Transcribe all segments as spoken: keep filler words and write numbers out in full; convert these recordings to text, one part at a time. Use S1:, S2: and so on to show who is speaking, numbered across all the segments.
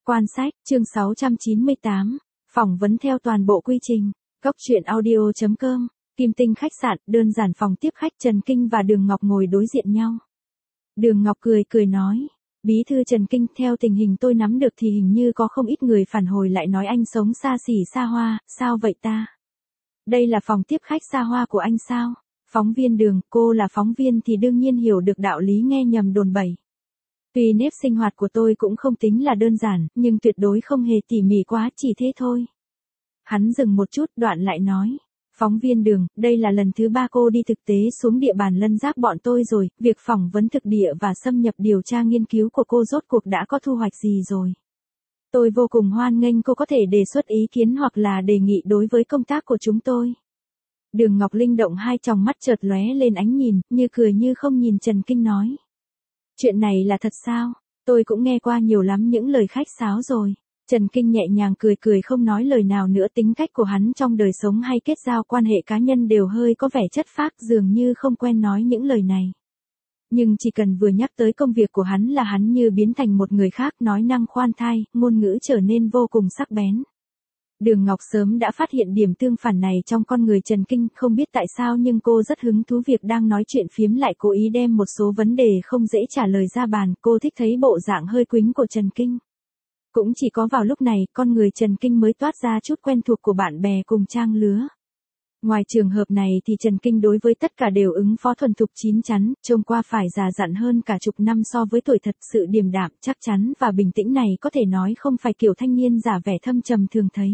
S1: Quan sách, chương sáu trăm chín mươi tám, phỏng vấn theo toàn bộ quy trình. Cốc truyện audio chấm com, Kim Tinh khách sạn, đơn giản phòng tiếp khách Trần Kinh và Đường Ngọc ngồi đối diện nhau. Đường Ngọc cười cười nói, Bí thư Trần Kinh, theo tình hình tôi nắm được thì hình như có không ít người phản hồi lại nói anh sống xa xỉ xa hoa, sao vậy ta? Đây là phòng tiếp khách xa hoa của anh sao? Phóng viên Đường, cô là phóng viên thì đương nhiên hiểu được đạo lý nghe nhầm đồn bậy. Tuy nếp sinh hoạt của tôi cũng không tính là đơn giản, nhưng tuyệt đối không hề tỉ mỉ quá, chỉ thế thôi. Hắn dừng một chút, đoạn lại nói. Phóng viên Đường, đây là lần thứ ba cô đi thực tế xuống địa bàn Lân Giác bọn tôi rồi, việc phỏng vấn thực địa và xâm nhập điều tra nghiên cứu của cô rốt cuộc đã có thu hoạch gì rồi? Tôi vô cùng hoan nghênh cô có thể đề xuất ý kiến hoặc là đề nghị đối với công tác của chúng tôi. Đường Ngọc linh động hai tròng mắt chợt lóe lên ánh nhìn, như cười như không nhìn Trần Kinh nói. Chuyện này là thật sao? Tôi cũng nghe qua nhiều lắm những lời khách sáo rồi. Trần Kinh nhẹ nhàng cười cười không nói lời nào nữa, tính cách của hắn trong đời sống hay kết giao quan hệ cá nhân đều hơi có vẻ chất phác, dường như không quen nói những lời này. Nhưng chỉ cần vừa nhắc tới công việc của hắn là hắn như biến thành một người khác, nói năng khoan thai, ngôn ngữ trở nên vô cùng sắc bén. Đường Ngọc sớm đã phát hiện điểm tương phản này trong con người Trần Kinh, không biết tại sao nhưng cô rất hứng thú việc đang nói chuyện phiếm lại cố ý đem một số vấn đề không dễ trả lời ra bàn, cô thích thấy bộ dạng hơi quĩnh của Trần Kinh. Cũng chỉ có vào lúc này, con người Trần Kinh mới toát ra chút quen thuộc của bạn bè cùng trang lứa. Ngoài trường hợp này thì Trần Kinh đối với tất cả đều ứng phó thuần thục chín chắn, trông qua phải già dặn hơn cả chục năm so với tuổi thật, sự điềm đạm, chắc chắn và bình tĩnh này có thể nói không phải kiểu thanh niên giả vẻ thâm trầm thường thấy.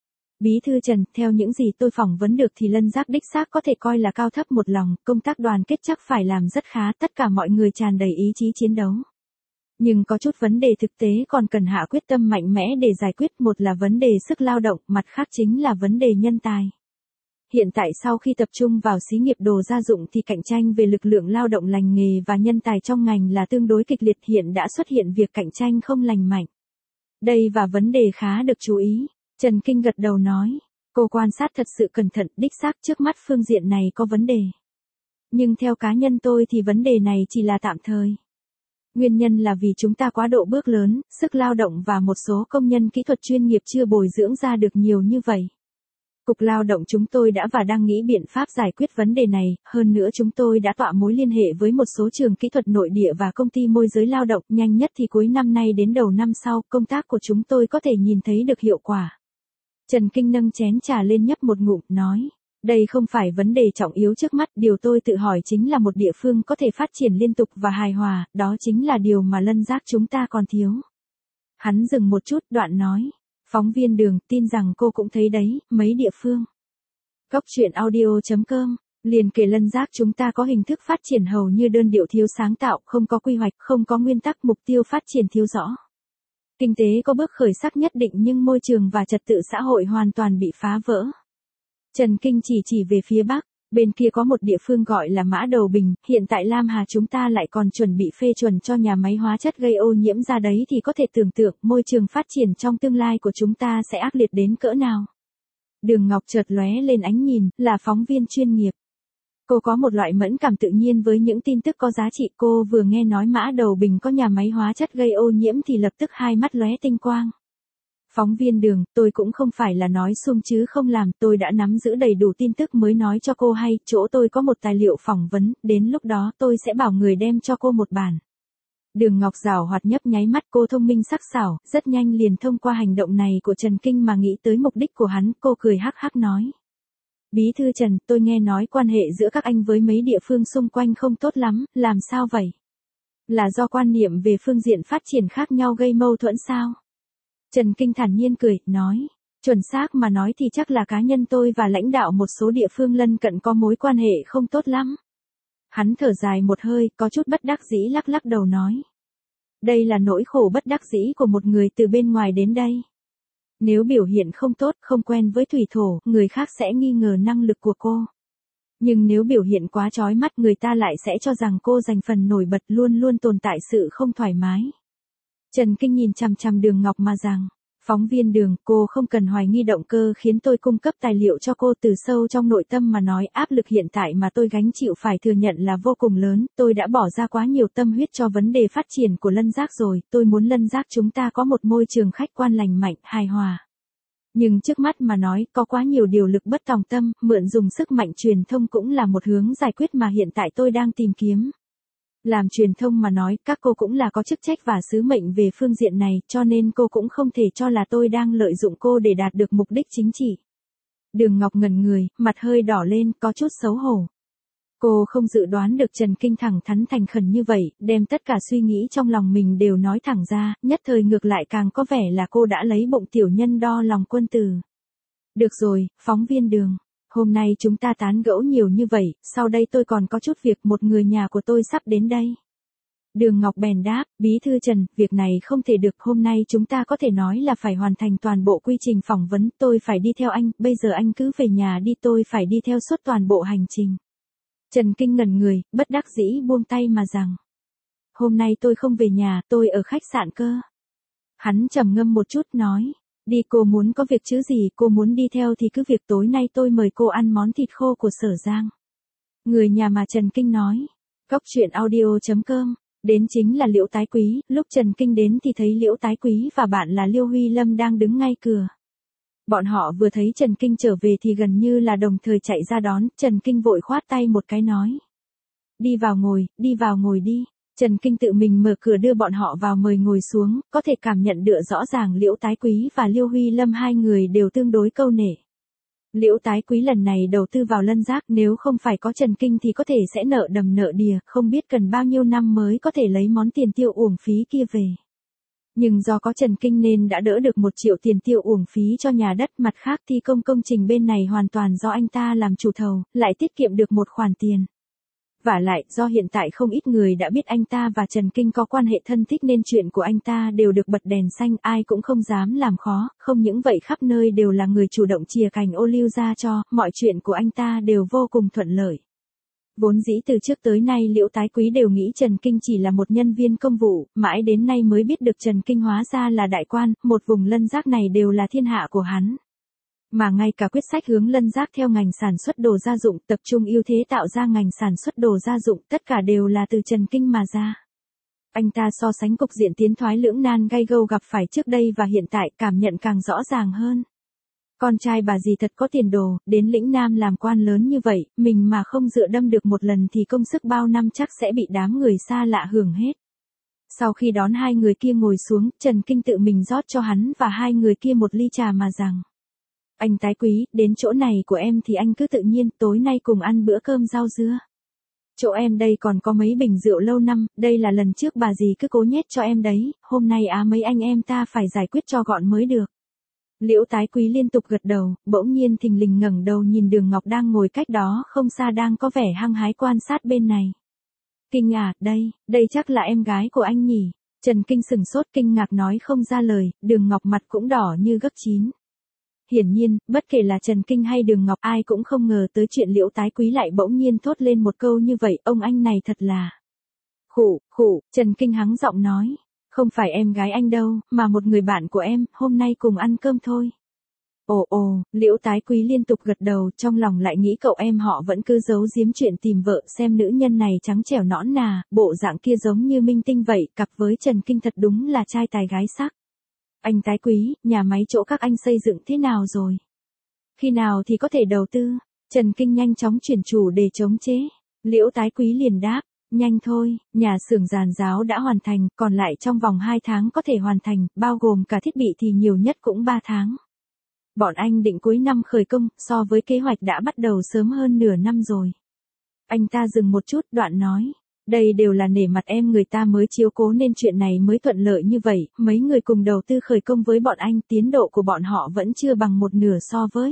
S1: Bí thư Trần, theo những gì tôi phỏng vấn được thì Lân Giác đích xác có thể coi là cao thấp một lòng, công tác đoàn kết chắc phải làm rất khá, tất cả mọi người tràn đầy ý chí chiến đấu. Nhưng có chút vấn đề thực tế còn cần hạ quyết tâm mạnh mẽ để giải quyết, một là vấn đề sức lao động, mặt khác chính là vấn đề nhân tài. Hiện tại sau khi tập trung vào xí nghiệp đồ gia dụng thì cạnh tranh về lực lượng lao động lành nghề và nhân tài trong ngành là tương đối kịch liệt, hiện đã xuất hiện việc cạnh tranh không lành mạnh. Đây và vấn đề khá được chú ý. Trần Kinh gật đầu nói, cô quan sát thật sự cẩn thận, đích xác trước mắt phương diện này có vấn đề. Nhưng theo cá nhân tôi thì vấn đề này chỉ là tạm thời. Nguyên nhân là vì chúng ta quá độ bước lớn, sức lao động và một số công nhân kỹ thuật chuyên nghiệp chưa bồi dưỡng ra được nhiều như vậy. Cục Lao động chúng tôi đã và đang nghĩ biện pháp giải quyết vấn đề này, hơn nữa chúng tôi đã tọa mối liên hệ với một số trường kỹ thuật nội địa và công ty môi giới lao động, nhanh nhất thì cuối năm nay đến đầu năm sau, công tác của chúng tôi có thể nhìn thấy được hiệu quả. Trần Kinh nâng chén trà lên nhấp một ngụm, nói, đây không phải vấn đề trọng yếu trước mắt, điều tôi tự hỏi chính là một địa phương có thể phát triển liên tục và hài hòa, đó chính là điều mà Lân Giác chúng ta còn thiếu. Hắn dừng một chút, đoạn nói, phóng viên Đường, tin rằng cô cũng thấy đấy, mấy địa phương. Cốc truyện audio chấm com, liền kể Lân Giác chúng ta có hình thức phát triển hầu như đơn điệu, thiếu sáng tạo, không có quy hoạch, không có nguyên tắc, mục tiêu phát triển thiếu rõ. Kinh tế có bước khởi sắc nhất định nhưng môi trường và trật tự xã hội hoàn toàn bị phá vỡ. Trần Kinh chỉ chỉ về phía Bắc, bên kia có một địa phương gọi là Mã Đầu Bình, hiện tại Lam Hà chúng ta lại còn chuẩn bị phê chuẩn cho nhà máy hóa chất gây ô nhiễm ra đấy, thì có thể tưởng tượng môi trường phát triển trong tương lai của chúng ta sẽ ác liệt đến cỡ nào. Đường Ngọc chợt lóe lên ánh nhìn, là phóng viên chuyên nghiệp. Cô có một loại mẫn cảm tự nhiên với những tin tức có giá trị, cô vừa nghe nói Mã Đầu Bình có nhà máy hóa chất gây ô nhiễm thì lập tức hai mắt lóe tinh quang. Phóng viên Đường, tôi cũng không phải là nói suông chứ không làm, tôi đã nắm giữ đầy đủ tin tức mới nói cho cô hay, chỗ tôi có một tài liệu phỏng vấn, đến lúc đó tôi sẽ bảo người đem cho cô một bản. Đường Ngọc giảo hoạt nhấp nháy mắt, cô thông minh sắc sảo, rất nhanh liền thông qua hành động này của Trần Kinh mà nghĩ tới mục đích của hắn, cô cười hắc hắc nói. Bí thư Trần, tôi nghe nói quan hệ giữa các anh với mấy địa phương xung quanh không tốt lắm, làm sao vậy? Là do quan niệm về phương diện phát triển khác nhau gây mâu thuẫn sao? Trần Kinh thản nhiên cười, nói, chuẩn xác mà nói thì chắc là cá nhân tôi và lãnh đạo một số địa phương lân cận có mối quan hệ không tốt lắm. Hắn thở dài một hơi, có chút bất đắc dĩ lắc lắc đầu nói. Đây là nỗi khổ bất đắc dĩ của một người từ bên ngoài đến đây. Nếu biểu hiện không tốt, không quen với thủy thổ, người khác sẽ nghi ngờ năng lực của cô. Nhưng nếu biểu hiện quá chói mắt, người ta lại sẽ cho rằng cô giành phần nổi bật, luôn luôn tồn tại sự không thoải mái. Trần Kinh nhìn chằm chằm Đường Ngọc mà rằng, Phóng viên Đường, cô không cần hoài nghi động cơ khiến tôi cung cấp tài liệu cho cô, từ sâu trong nội tâm mà nói, áp lực hiện tại mà tôi gánh chịu phải thừa nhận là vô cùng lớn, tôi đã bỏ ra quá nhiều tâm huyết cho vấn đề phát triển của Lân Giác rồi, tôi muốn Lân Giác chúng ta có một môi trường khách quan lành mạnh, hài hòa. Nhưng trước mắt mà nói, có quá nhiều điều lực bất tòng tâm, mượn dùng sức mạnh truyền thông cũng là một hướng giải quyết mà hiện tại tôi đang tìm kiếm. Làm truyền thông mà nói, các cô cũng là có chức trách và sứ mệnh về phương diện này, cho nên cô cũng không thể cho là tôi đang lợi dụng cô để đạt được mục đích chính trị. Đường Ngọc ngẩn người, mặt hơi đỏ lên, có chút xấu hổ. Cô không dự đoán được Trần Kinh thẳng thắn thành khẩn như vậy, đem tất cả suy nghĩ trong lòng mình đều nói thẳng ra, nhất thời ngược lại càng có vẻ là cô đã lấy bụng tiểu nhân đo lòng quân tử. Được rồi, phóng viên Đường. Hôm nay chúng ta tán gẫu nhiều như vậy, sau đây tôi còn có chút việc, một người nhà của tôi sắp đến đây. Đường Ngọc bèn đáp, bí thư Trần, việc này không thể được, hôm nay chúng ta có thể nói là phải hoàn thành toàn bộ quy trình phỏng vấn, tôi phải đi theo anh, bây giờ anh cứ về nhà đi, tôi phải đi theo suốt toàn bộ hành trình. Trần Kinh ngẩn người, bất đắc dĩ buông tay mà rằng. Hôm nay tôi không về nhà, tôi ở khách sạn cơ. Hắn trầm ngâm một chút nói. Đi, cô muốn có việc chứ gì, cô muốn đi theo thì cứ việc, tối nay tôi mời cô ăn món thịt khô của Sở Giang. Người nhà mà Trần Kinh nói. Cốc truyện audio chấm com. Đến chính là Liễu Tái Quý, lúc Trần Kinh đến thì thấy Liễu Tái Quý và bạn là Liêu Huy Lâm đang đứng ngay cửa. Bọn họ vừa thấy Trần Kinh trở về thì gần như là đồng thời chạy ra đón, Trần Kinh vội khoát tay một cái nói. Đi vào ngồi, đi vào ngồi đi. Trần Kinh tự mình mở cửa đưa bọn họ vào mời ngồi xuống, có thể cảm nhận được rõ ràng Liễu Tái Quý và Liêu Huy Lâm hai người đều tương đối câu nể. Liễu Tái Quý lần này đầu tư vào Lân Giác, nếu không phải có Trần Kinh thì có thể sẽ nợ đầm nợ đìa, không biết cần bao nhiêu năm mới có thể lấy món tiền tiêu uổng phí kia về. Nhưng do có Trần Kinh nên đã đỡ được một triệu tiền tiêu uổng phí cho nhà đất, mặt khác thi công công trình bên này hoàn toàn do anh ta làm chủ thầu, lại tiết kiệm được một khoản tiền. Vả lại, do hiện tại không ít người đã biết anh ta và Trần Kinh có quan hệ thân thích nên chuyện của anh ta đều được bật đèn xanh, ai cũng không dám làm khó, không những vậy khắp nơi đều là người chủ động chìa cành ô liu ra cho, mọi chuyện của anh ta đều vô cùng thuận lợi. Vốn dĩ từ trước tới nay Liễu Tái Quý đều nghĩ Trần Kinh chỉ là một nhân viên công vụ, mãi đến nay mới biết được Trần Kinh hóa ra là đại quan, một vùng Lân Giác này đều là thiên hạ của hắn. Mà ngay cả quyết sách hướng Lân Giác theo ngành sản xuất đồ gia dụng, tập trung ưu thế tạo ra ngành sản xuất đồ gia dụng, tất cả đều là từ Trần Kinh mà ra. Anh ta so sánh cục diện tiến thoái lưỡng nan gay gâu gặp phải trước đây và hiện tại, cảm nhận càng rõ ràng hơn. Con trai bà dì thật có tiền đồ, đến lĩnh Nam làm quan lớn như vậy, mình mà không dựa đâm được một lần thì công sức bao năm chắc sẽ bị đám người xa lạ hưởng hết. Sau khi đón hai người kia ngồi xuống, Trần Kinh tự mình rót cho hắn và hai người kia một ly trà mà rằng. Anh Tái Quý, đến chỗ này của em thì anh cứ tự nhiên, tối nay cùng ăn bữa cơm rau dưa. Chỗ em đây còn có mấy bình rượu lâu năm, đây là lần trước bà dì cứ cố nhét cho em đấy, hôm nay á mấy anh em ta phải giải quyết cho gọn mới được. Liễu Tái Quý liên tục gật đầu, bỗng nhiên thình lình ngẩng đầu nhìn Đường Ngọc đang ngồi cách đó không xa đang có vẻ hăng hái quan sát bên này. Kinh à, đây, đây chắc là em gái của anh nhỉ. Trần Kinh sừng sốt kinh ngạc nói không ra lời, Đường Ngọc mặt cũng đỏ như gấc chín. Hiển nhiên, bất kể là Trần Kinh hay Đường Ngọc ai cũng không ngờ tới chuyện Liễu Tái Quý lại bỗng nhiên thốt lên một câu như vậy, ông anh này thật là. Khụ, khụ, Trần Kinh hắng giọng nói. Không phải em gái anh đâu, mà một người bạn của em, hôm nay cùng ăn cơm thôi. Ồ ồ, Liễu Tái Quý liên tục gật đầu, trong lòng lại nghĩ cậu em họ vẫn cứ giấu giếm chuyện tìm vợ, xem nữ nhân này trắng trẻo nõn nà, bộ dạng kia giống như minh tinh vậy, cặp với Trần Kinh thật đúng là trai tài gái sắc. Anh Tái Quý, nhà máy chỗ các anh xây dựng thế nào rồi? Khi nào thì có thể đầu tư? Trần Kinh nhanh chóng chuyển chủ đề chống chế. Liễu Tái Quý liền đáp. Nhanh thôi, nhà xưởng giàn giáo đã hoàn thành, còn lại trong vòng hai tháng có thể hoàn thành, bao gồm cả thiết bị thì nhiều nhất cũng ba tháng. Bọn anh định cuối năm khởi công, so với kế hoạch đã bắt đầu sớm hơn nửa năm rồi. Anh ta dừng một chút, đoạn nói, đây đều là nể mặt em người ta mới chiếu cố nên chuyện này mới thuận lợi như vậy, mấy người cùng đầu tư khởi công với bọn anh, tiến độ của bọn họ vẫn chưa bằng một nửa so với.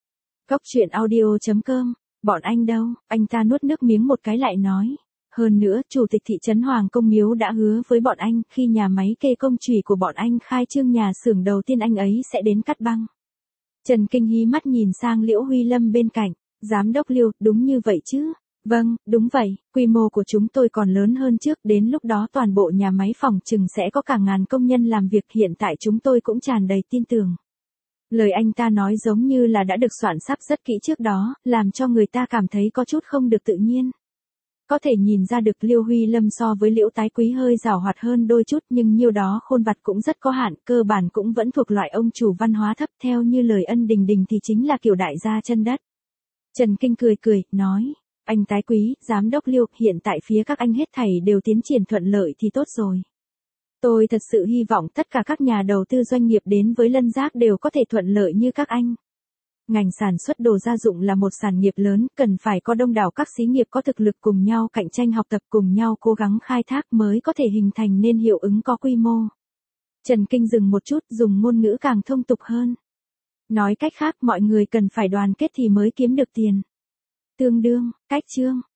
S1: Cốc truyện audio chấm com, bọn anh đâu, anh ta nuốt nước miếng một cái lại nói. Hơn nữa, Chủ tịch thị trấn Hoàng Công Miếu đã hứa với bọn anh, khi nhà máy kê công chùy của bọn anh khai trương nhà xưởng đầu tiên anh ấy sẽ đến cắt băng. Trần Kinh hí mắt nhìn sang Liễu Huy Lâm bên cạnh, giám đốc Liêu, đúng như vậy chứ, Vâng, đúng vậy, quy mô của chúng tôi còn lớn hơn trước, đến lúc đó toàn bộ nhà máy phòng trừng sẽ có cả ngàn công nhân làm việc, hiện tại chúng tôi cũng tràn đầy tin tưởng. Lời anh ta nói giống như là đã được soạn sắp rất kỹ trước đó, làm cho người ta cảm thấy có chút không được tự nhiên. Có thể nhìn ra được Liêu Huy Lâm so với Liễu Tái Quý hơi giàu hoạt hơn đôi chút, nhưng nhiêu đó khôn vặt cũng rất có hạn, cơ bản cũng vẫn thuộc loại ông chủ văn hóa thấp, theo như lời Ân Đình Đình thì chính là kiểu đại gia chân đất. Trần Kinh cười cười, nói, anh Tái Quý, giám đốc Liêu, hiện tại phía các anh hết thảy đều tiến triển thuận lợi thì tốt rồi. Tôi thật sự hy vọng tất cả các nhà đầu tư doanh nghiệp đến với Lân Giác đều có thể thuận lợi như các anh. Ngành sản xuất đồ gia dụng là một sản nghiệp lớn, cần phải có đông đảo các xí nghiệp có thực lực cùng nhau cạnh tranh học tập, cùng nhau cố gắng khai thác mới có thể hình thành nên hiệu ứng có quy mô. Trần Kinh dừng một chút, dùng ngôn ngữ càng thông tục hơn. Nói cách khác, mọi người cần phải đoàn kết thì mới kiếm được tiền. Tương đương, cách chương.